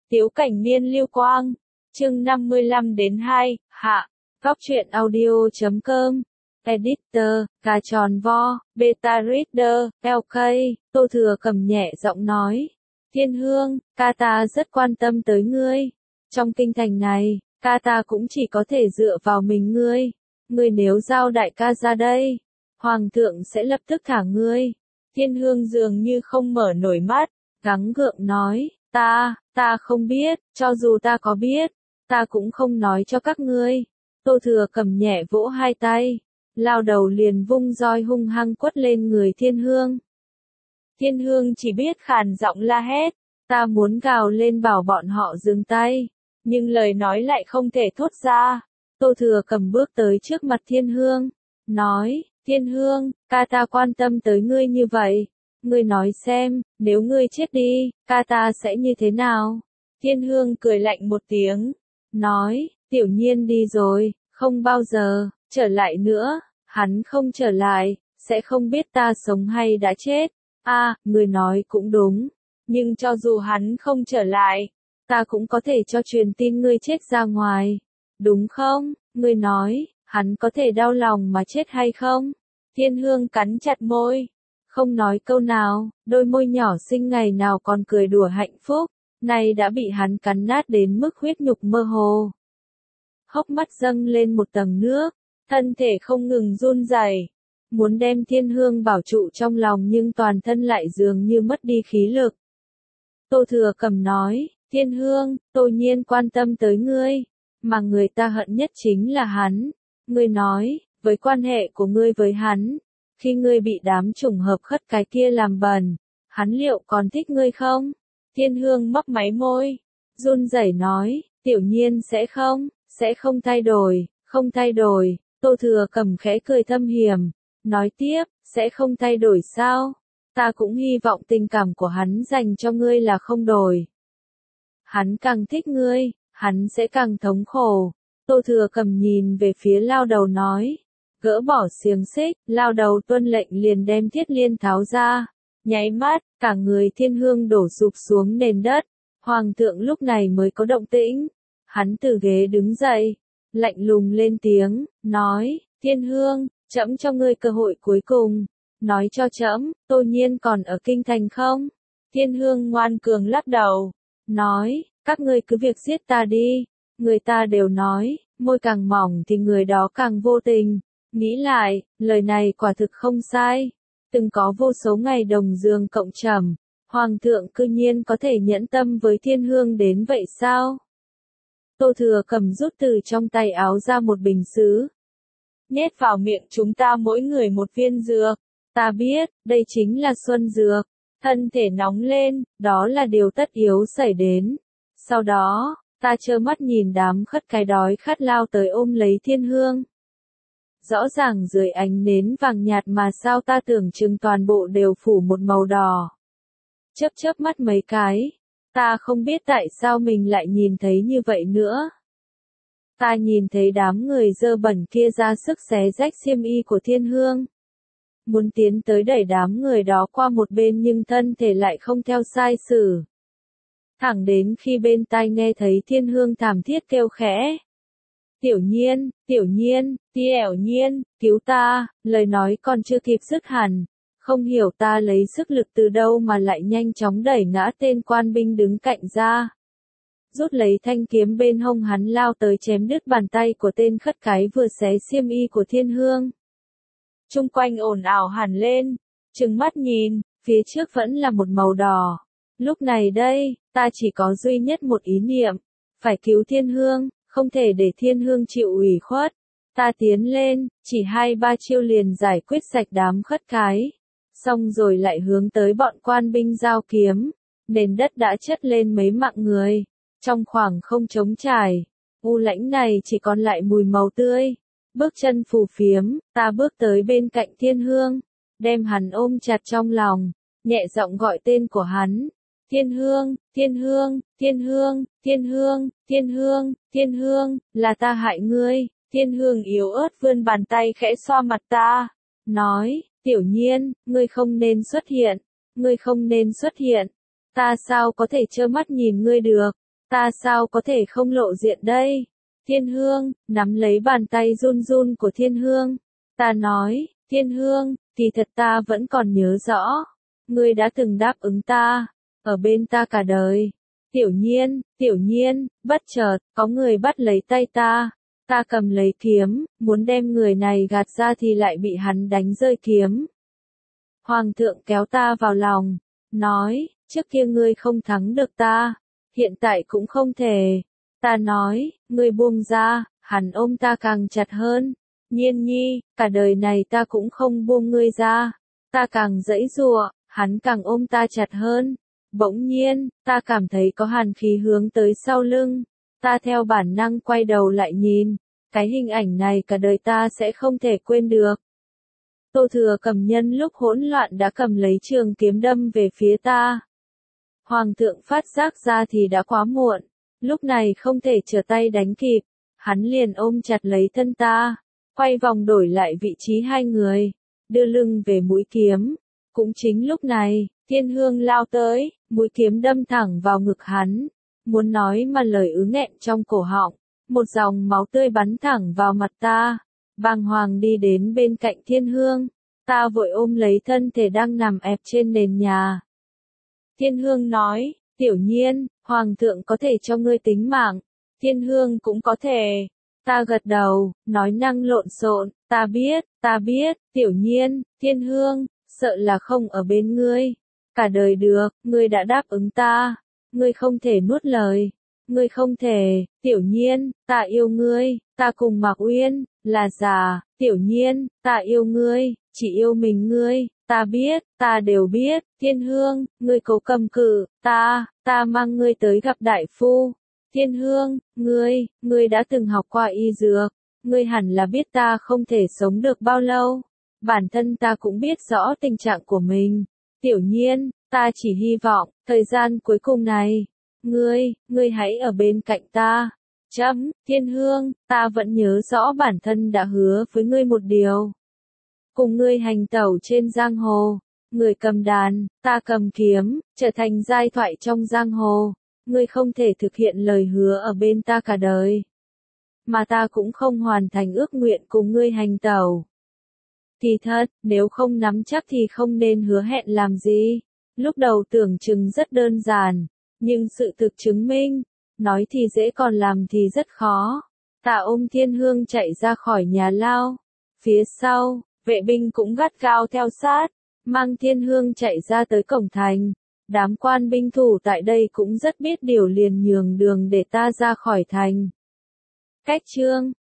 Tiếu Cảnh Niên Lưu Quang, chương 55-2, hạ, góc truyện audio.com, editor, cà tròn vo, beta reader, LK, Tô Thừa cầm nhẹ giọng nói. Thiên Hương, ca ta rất quan tâm tới ngươi. Trong kinh thành này, ca ta cũng chỉ có thể dựa vào mình ngươi. Ngươi nếu giao đại ca ra đây, Hoàng thượng sẽ lập tức thả ngươi. Thiên Hương dường như không mở nổi mắt, gắng gượng nói, ta không biết, cho dù ta có biết, ta cũng không nói cho các ngươi. Tô Thừa cầm nhẹ vỗ hai tay, lao đầu liền vung roi hung hăng quất lên người Thiên Hương. Thiên Hương chỉ biết khàn giọng la hét, ta muốn gào lên bảo bọn họ dừng tay, nhưng lời nói lại không thể thốt ra. Tô Thừa cầm bước tới trước mặt Thiên Hương, nói, Thiên Hương, ca ta quan tâm tới ngươi như vậy. Ngươi nói xem, nếu ngươi chết đi, ca ta sẽ như thế nào? Thiên Hương cười lạnh một tiếng, nói, Tiểu Nhiên đi rồi, không bao giờ trở lại nữa, hắn không trở lại, sẽ không biết ta sống hay đã chết. Ngươi nói cũng đúng, nhưng cho dù hắn không trở lại, ta cũng có thể cho truyền tin ngươi chết ra ngoài, đúng không? Ngươi nói, hắn có thể đau lòng mà chết hay không? Thiên Hương cắn chặt môi, không nói câu nào, đôi môi nhỏ xinh ngày nào còn cười đùa hạnh phúc, nay đã bị hắn cắn nát đến mức huyết nhục mơ hồ. Hốc mắt dâng lên một tầng nước, thân thể không ngừng run rẩy, muốn đem Thiên Hương bảo trụ trong lòng nhưng toàn thân lại dường như mất đi khí lực. Tô Thừa cầm nói, Thiên Hương, Tô Nhiên quan tâm tới ngươi, mà người ta hận nhất chính là hắn. Ngươi nói, với quan hệ của ngươi với hắn, khi ngươi bị đám trùng hợp khất cái kia làm bẩn, hắn liệu còn thích ngươi không? Thiên Hương mấp máy môi, run rẩy nói, Tiểu Nhiên sẽ không thay đổi, không thay đổi. Tô Thừa cầm khẽ cười thâm hiểm, nói tiếp, sẽ không thay đổi sao? Ta cũng hy vọng tình cảm của hắn dành cho ngươi là không đổi. Hắn càng thích ngươi, hắn sẽ càng thống khổ. Tô Thừa cầm nhìn về phía lao đầu nói, gỡ bỏ xiềng xích, lao đầu tuân lệnh liền đem thiết liên tháo ra. Nháy mắt, cả người Thiên Hương đổ sụp xuống nền đất. Hoàng thượng lúc này mới có động tĩnh. Hắn từ ghế đứng dậy, lạnh lùng lên tiếng, nói, Thiên Hương, trẫm cho ngươi cơ hội cuối cùng. Nói cho trẫm, Tô Nhiên còn ở kinh thành không? Thiên Hương ngoan cường lắc đầu, nói, các ngươi cứ việc giết ta đi. Người ta đều nói, môi càng mỏng thì người đó càng vô tình. Nghĩ lại, lời này quả thực không sai. Từng có vô số ngày đồng giường cộng trầm, Hoàng thượng cư nhiên có thể nhẫn tâm với Thiên Hương đến vậy sao? Tô Thừa cầm rút từ trong tay áo ra một bình sứ, nhét vào miệng chúng ta mỗi người một viên dược. Ta biết, đây chính là xuân dược. Thân thể nóng lên, đó là điều tất yếu xảy đến. Sau đó, ta trơ mắt nhìn đám khất cái đói khát lao tới ôm lấy Thiên Hương. Rõ ràng dưới ánh nến vàng nhạt mà sao ta tưởng chừng toàn bộ đều phủ một màu đỏ. Chớp mắt mấy cái, ta không biết tại sao mình lại nhìn thấy như vậy nữa. Ta nhìn thấy đám người dơ bẩn kia ra sức xé rách xiêm y của Thiên Hương. Muốn tiến tới đẩy đám người đó qua một bên nhưng thân thể lại không theo sai sử. Thẳng đến khi bên tai nghe thấy Thiên Hương thảm thiết kêu khẽ. Tiểu Nhiên, Tiểu Nhiên, cứu ta, lời nói còn chưa kịp dứt hẳn. Không hiểu ta lấy sức lực từ đâu mà lại nhanh chóng đẩy ngã tên quan binh đứng cạnh ra. Rút lấy thanh kiếm bên hông hắn lao tới chém đứt bàn tay của tên khất cái vừa xé xiêm y của Thiên Hương. Chung quanh ồn ào hẳn lên, trừng mắt nhìn, phía trước vẫn là một màu đỏ. Lúc này đây, ta chỉ có duy nhất một ý niệm, phải cứu Thiên Hương, không thể để Thiên Hương chịu ủy khuất. Ta tiến lên, chỉ 2-3 chiêu liền giải quyết sạch đám khất cái. Xong rồi lại hướng tới bọn quan binh giao kiếm. Nền đất đã chất lên mấy mạng người. Trong khoảng không trống trải, u lãnh này chỉ còn lại mùi màu tươi. Bước chân phù phiếm, ta bước tới bên cạnh Thiên Hương, đem hắn ôm chặt trong lòng, nhẹ giọng gọi tên của hắn. Thiên Hương, Thiên Hương, Thiên Hương, Thiên Hương, Thiên Hương, Thiên Hương, là ta hại ngươi. Thiên Hương yếu ớt vươn bàn tay khẽ xoa mặt ta, nói, Tiểu Nhiên, ngươi không nên xuất hiện, ngươi không nên xuất hiện. Ta sao có thể trơ mắt nhìn ngươi được? Ta sao có thể không lộ diện đây? Thiên Hương, nắm lấy bàn tay run run của Thiên Hương. Ta nói, Thiên Hương, kỳ thật ta vẫn còn nhớ rõ. Ngươi đã từng đáp ứng ta, ở bên ta cả đời. Tiểu nhiên, bất chợt, có người bắt lấy tay ta. Ta cầm lấy kiếm, muốn đem người này gạt ra thì lại bị hắn đánh rơi kiếm. Hoàng thượng kéo ta vào lòng, nói, trước kia ngươi không thắng được ta, hiện tại cũng không thể. Ta nói, ngươi buông ra, hắn ôm ta càng chặt hơn. Nhiên nhi, cả đời này ta cũng không buông ngươi ra. Ta càng giãy giụa, hắn càng ôm ta chặt hơn. Bỗng nhiên, ta cảm thấy có hàn khí hướng tới sau lưng. Ta theo bản năng quay đầu lại nhìn. Cái hình ảnh này cả đời ta sẽ không thể quên được. Tô Thừa Cầm nhân lúc hỗn loạn đã cầm lấy trường kiếm đâm về phía ta. Hoàng thượng phát giác ra thì đã quá muộn. Lúc này không thể trở tay đánh kịp. Hắn liền ôm chặt lấy thân ta. Quay vòng đổi lại vị trí hai người. Đưa lưng về mũi kiếm. Cũng chính lúc này, Thiên Hương lao tới, mũi kiếm đâm thẳng vào ngực hắn. Muốn nói mà lời ứ nghẹn trong cổ họng. Một dòng máu tươi bắn thẳng vào mặt ta. Bàng hoàng đi đến bên cạnh Thiên Hương. Ta vội ôm lấy thân thể đang nằm ẹp trên nền nhà. Thiên Hương nói, Tiểu Nhiên, Hoàng thượng có thể cho ngươi tính mạng. Thiên Hương cũng có thể. Ta gật đầu, nói năng lộn xộn, ta biết, Tiểu Nhiên, Thiên Hương, sợ là không ở bên ngươi. Cả đời được, ngươi đã đáp ứng ta. Ngươi không thể nuốt lời. Ngươi không thể, Tiểu Nhiên, ta yêu ngươi, ta cùng Mạc Uyên, là già, Tiểu Nhiên, ta yêu ngươi, chỉ yêu mình ngươi, ta biết, ta đều biết, Thiên Hương, ngươi cố cầm cự, ta mang ngươi tới gặp đại phu. Thiên Hương, ngươi đã từng học qua y dược, ngươi hẳn là biết ta không thể sống được bao lâu. Bản thân ta cũng biết rõ tình trạng của mình. Tiểu Nhiên, ta chỉ hy vọng, thời gian cuối cùng này, ngươi hãy ở bên cạnh ta. Thiên Hương, ta vẫn nhớ rõ bản thân đã hứa với ngươi một điều. Cùng ngươi hành tẩu trên giang hồ, người cầm đàn, ta cầm kiếm, trở thành giai thoại trong giang hồ. Ngươi không thể thực hiện lời hứa ở bên ta cả đời. Mà ta cũng không hoàn thành ước nguyện cùng ngươi hành tẩu. Thì thật, nếu không nắm chắc thì không nên hứa hẹn làm gì. Lúc đầu tưởng chừng rất đơn giản, nhưng sự thực chứng minh, nói thì dễ còn làm thì rất khó. Ta ôm Thiên Hương chạy ra khỏi nhà lao. Phía sau, vệ binh cũng gắt gao theo sát, mang Thiên Hương chạy ra tới cổng thành. Đám quan binh thủ tại đây cũng rất biết điều liền nhường đường để ta ra khỏi thành. Cách chương